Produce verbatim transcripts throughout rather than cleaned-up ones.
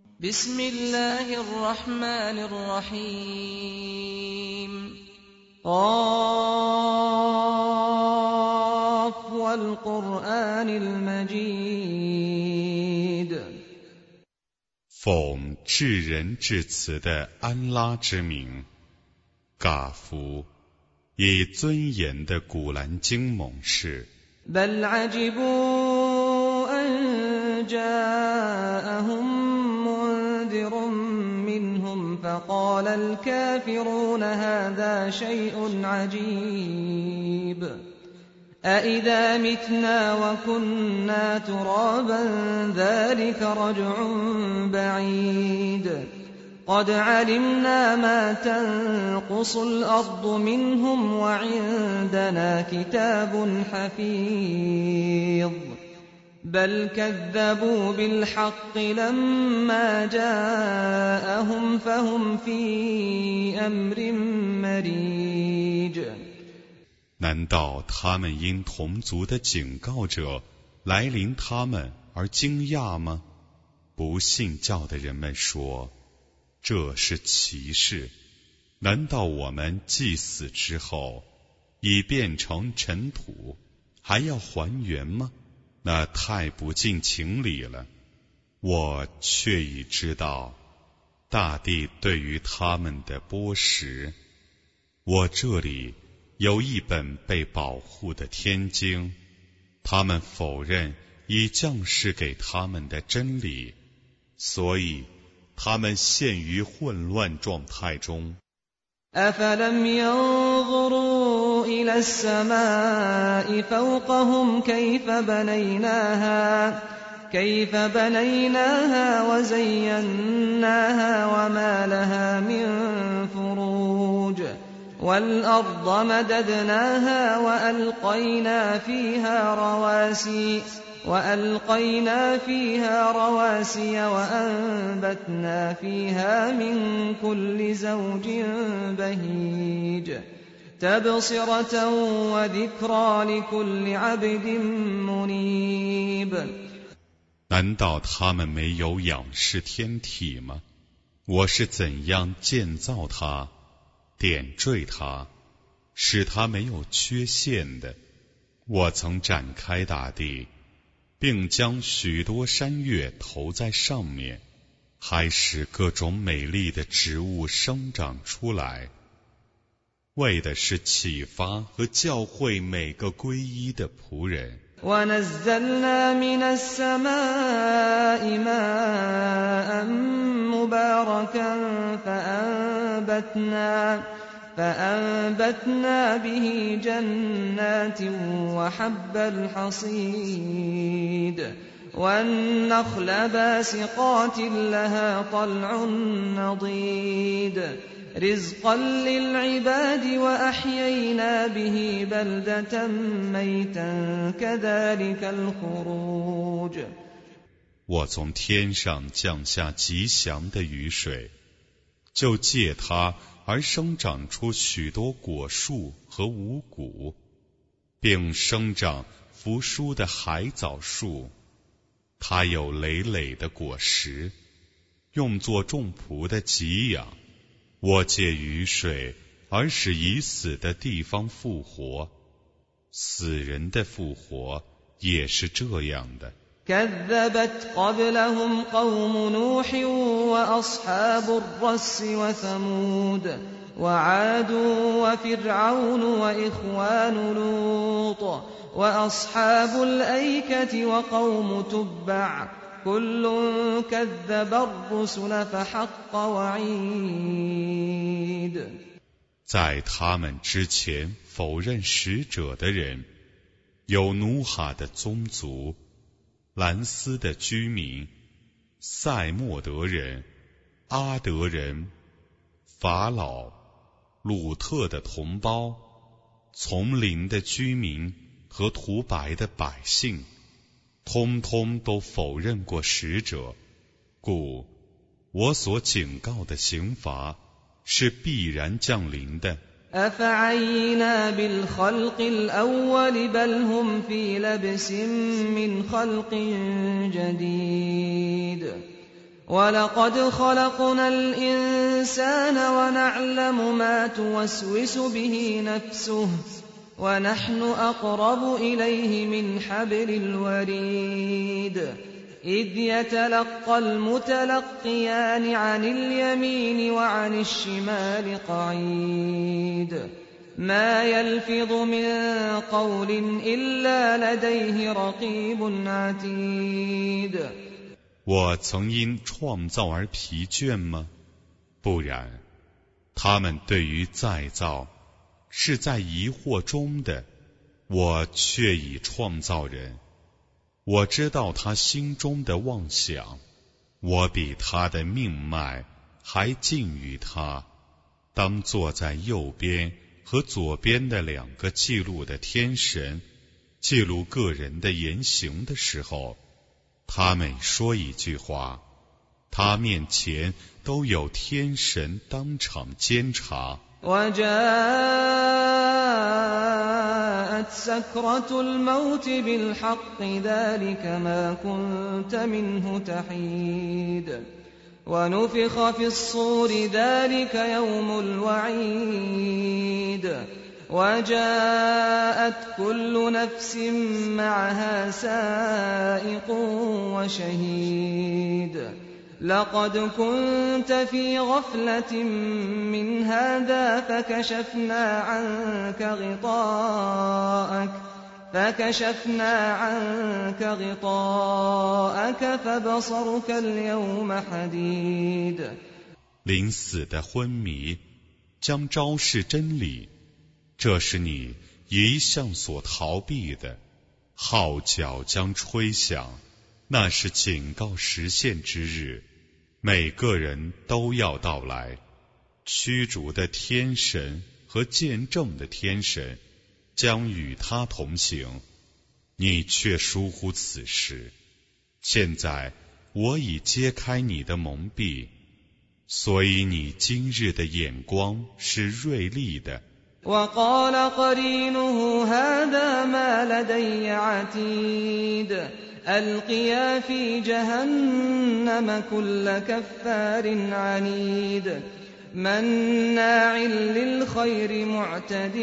بسم الله الرحمن الرحيم قاف والقرآن المجيد 奉至仁至慈的安拉之名，嘎夫，以尊严的古兰经盟誓。 بل عجبوا أن جاءهم منذر منهم فقال الكافرون هذا شيء عجيب أإذا متنا وكنا ترابا ذلك رجع بعيد قد علمنا ما تنقص الأرض منهم وعندنا كتاب حفيظ بل كذبوا بالحق لما جاءهم فهم في أمر مريج 难道他们因同族的警告者来临他们而惊讶吗？不信教的人们说，这是奇事。难道我们既死之后已变成尘土，还要还原吗？那太不近情理了。我却已知道大地对于他们的剥蚀。我这里有一本被保护的天经，他们否认已降世给他们的真理，所以他们陷于混乱状态中。 أفلم ينظروا إلى السماء فوقهم كيف بنيناها كيف بنيناها وزيناها وما لها من فروج والأرض مددناها وألقينا فيها رواسي وألقينا فيها رواسي وأنبتنا فيها من كل زوج بهيج تبصرة وذكرى لكل عبد منيب 难道他们没有仰视天体吗？我是怎样建造它，点缀它，使它没有缺陷的。我曾展开大地，并将许多山岳投在上面，还使各种美丽的植物生长出来，为的是启发和教诲每个皈依的仆人。 ونزلنا من السماء ماء مباركا فأنبتنا فأنبتنا به جنات وحب الحصيد والنخل باسقات لها طلع نضيد رزقا للعباد وأحيينا به بلدة ميتا كذلك الخروج 我从天上降下吉祥的雨水，就借它而生长出许多果树和五谷，并生长扶疏的海藻树，它有累累的果实，用作众仆的给养。我借雨水而使已死的地方复活，死人的复活也是这样的。 كذبت قبلهم قوم نوح وأصحاب الرس وثمود وعاد وفرعون وإخوان لوط وأصحاب الأيكة وقوم تبع كل كذب الرسل فحق وعيد 在他们之前否认使者的人，有努哈的宗族，兰斯的居民，塞莫德人，阿德人，法老，鲁特的同胞，丛林的居民和涂白的百姓，通通都否认过使者，故我所警告的刑罚是必然降临的。 أفعينا بالخلق الأول بل هم في لبس من خلق جديد ولقد خلقنا الإنسان ونعلم ما توسوس به نفسه ونحن أقرب إليه من حبل الوريد إذ يتلقى المتلقيان عن اليمين وعن الشمال قعيد ما يلفظ من قول إلا لديه رقيب عتيد。 我曾因创造而疲倦吗？不然，他们对于再造是在疑惑中的。我却已创造人，我知道他心中的妄想，我比他的命脉还近于他。当坐在右边和左边的两个记录的天神记录个人的言行的时候，他每说一句话，他面前都有天神当场监察。 وجاءت سكرة الموت بالحق ذلك ما كنت منه تحيد ونفخ في الصور ذلك يوم الوعيد وجاءت كل نفس معها سائق وشهيد لقد كنت في غفلة من هذا فكشفنا عنك غطاءك فكشفنا عنك غطاءك فبصرك اليوم حديد。 临死的昏迷将昭示真理，这是你一向所逃避的。号角将吹响，那是警告实现之日，每个人都要到来。驱逐的天神和见证的天神将与他同行，你却疏忽此事。现在我已揭开你的蒙蔽，所以你今日的眼光是锐利的。 وقال قرينه هذا ما لدي عتيد ألقيا في جهنم كل كفار عنيد مناع للخير معتد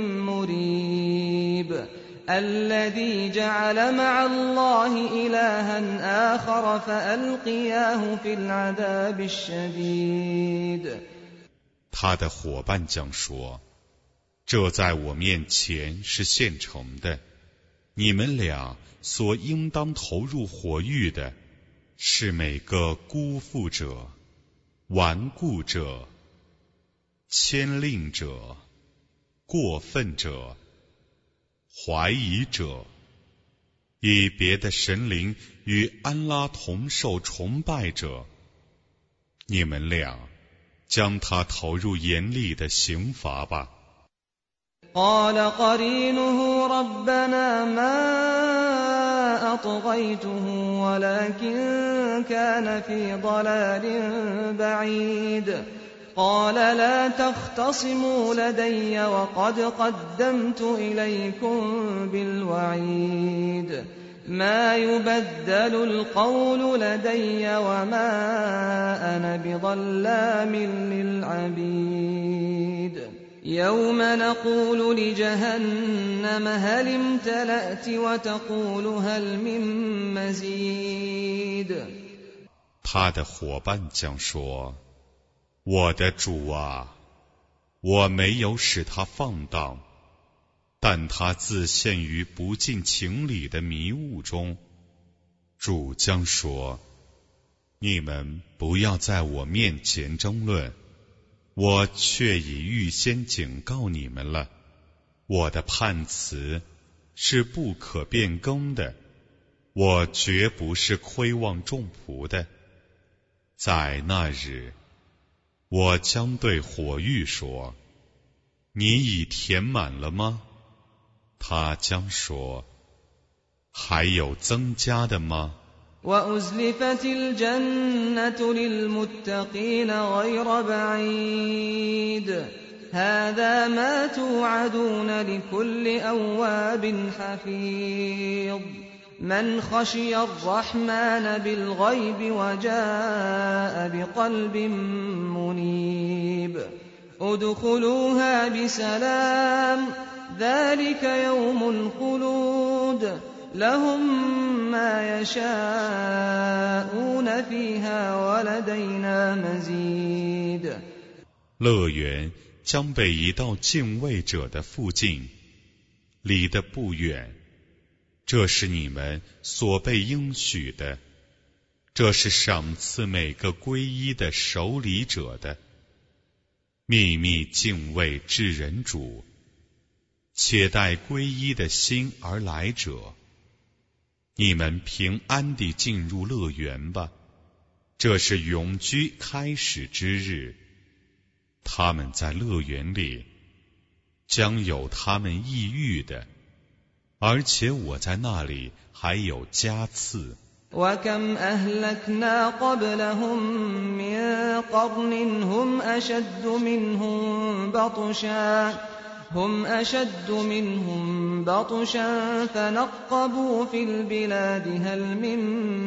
مريب الذي جعل مع الله إلها آخر فألقياه في العذاب الشديد。 他的伙伴将说，这在我面前是现成的，你们俩所应当投入火狱的，是每个辜负者、顽固者、牵令者、过分者、怀疑者，以别的神灵与安拉同受崇拜者，你们俩将他投入严厉的刑罚吧。 قال قرينه ربنا ما أطغيته ولكن كان في ضلال بعيد قال لا تختصموا لدي وقد قدمت إليكم بالوعيد ما يبدل القول لدي وما أنا بظلام للعبيد يوم نقول لجهنم هل امتلأت وتقول هل من مزيد。 他的伙伴将说，我的主啊，我没有使他放荡，但他自陷于不近情理的迷雾中。主将说，你们不要在我面前争论，我却已预先警告你们了，我的判词是不可变更的，我绝不是亏望众仆的。在那日，我将对火狱说，你已填满了吗？他将说，还有增加的吗 وأزلفت الجنة للمتقين غير بعيد هذا ما توعدون لكل أواب حفيظ من خشي الرحمن بالغيب وجاء بقلب منيب ادخلوها بسلام ذلك يوم الخلود لهم ما يشاءون فيها ولدينا مزيد。 乐园将被移到敬畏者的附近，离得不远。这是你们所被应许的，这是赏赐每个皈依的守礼者的。秘密敬畏至人主，且待皈依的心而来者。你们平安地进入乐园吧，这是永居开始之日。他们在乐园里将有他们抑郁的，而且我在那里还有加赐。 وَكَمْ أَهْلَكْنَا قَبْلَهُمْ مِنْ قَرْنٍ هُمْ أَشَدُّ مِنْهُمْ بَطْشًا هم أشد منهم بطشا فنقبوا في البلاد هل من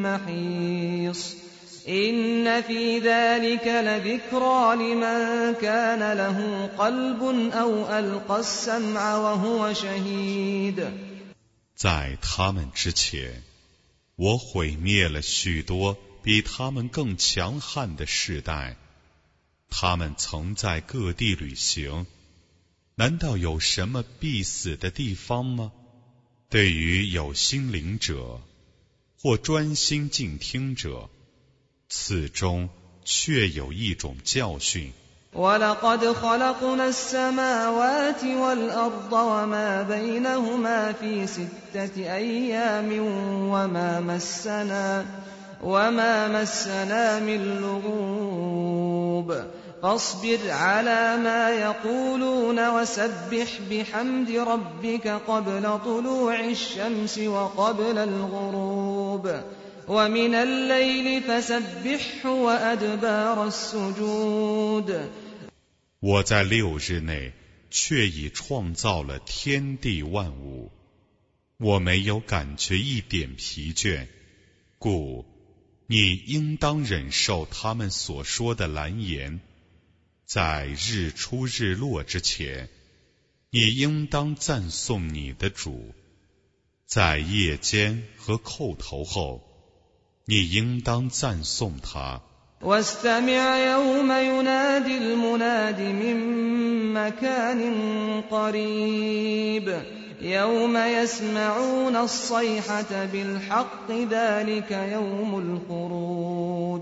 محيص إن في ذلك لذكرى لمن كان له قلب أو ألقى السمع وهو شهيد。 在他们之前，我毁灭了许多比他们更强悍的世代，他们曾在各地旅行。难道有什么必死的地方吗？对于有心灵者或专心静听者，此中确有一种教训。 وَلَقَدْ خَلَقْنَا السَّمَاوَاتِ وَالْأَرْضَ وَمَا بَيْنَهُمَا فِي سِتَّةِ أَيَّامٍ وَمَا مَسَّنَا وَمَا مَسَّنَا مِن لُّغُوبٍ فاصبر على ما يقولون وسبح بحمد ربك قبل طلوع الشمس وقبل الغروب ومن الليل فسبحه وأدبار السجود。 我在六日内却已创造了天地万物，我没有感觉一点疲倦，故你应当忍受他们所说的蓝言。在日出日落之前，你应当赞颂你的主；在夜间和叩头后，你应当赞颂他。 واستمع يوم ينادي المناد من مكان قريب يوم يسمعون الصيحة بالحق ذلك يوم الخروج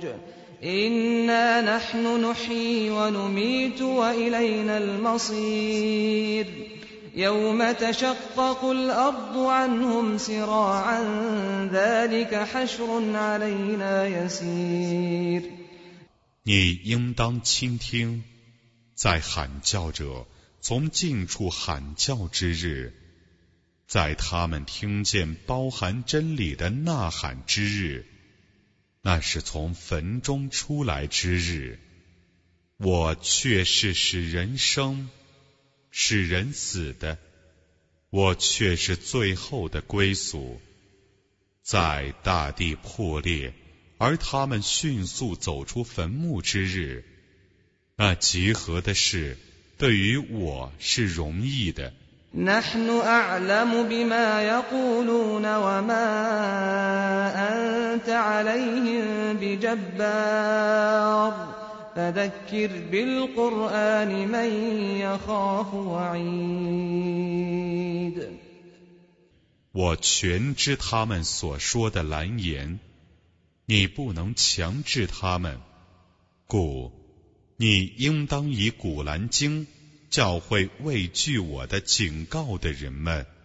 إنا نحن نحيي ونميت وإلينا المصير يوم تشقق الأرض عنهم سراعا ذلك حشر علينا يسير。 你应当倾听，在喊叫者从近处喊叫之日，在他们听见包含真理的呐喊之日，那是从坟中出来之日。我却是使人生使人死的，我却是最后的归宿。在大地破裂而他们迅速走出坟墓之日，那集合的事对于我是容易的。 نحن أعلم بما يقولون وما أنت عليهم بجبار فذكر بالقرآن من يخاف وعيد。 我全知他们所说的蓝言，你不能强制他们，故你应当以古兰经教诲畏惧我的警告的人们。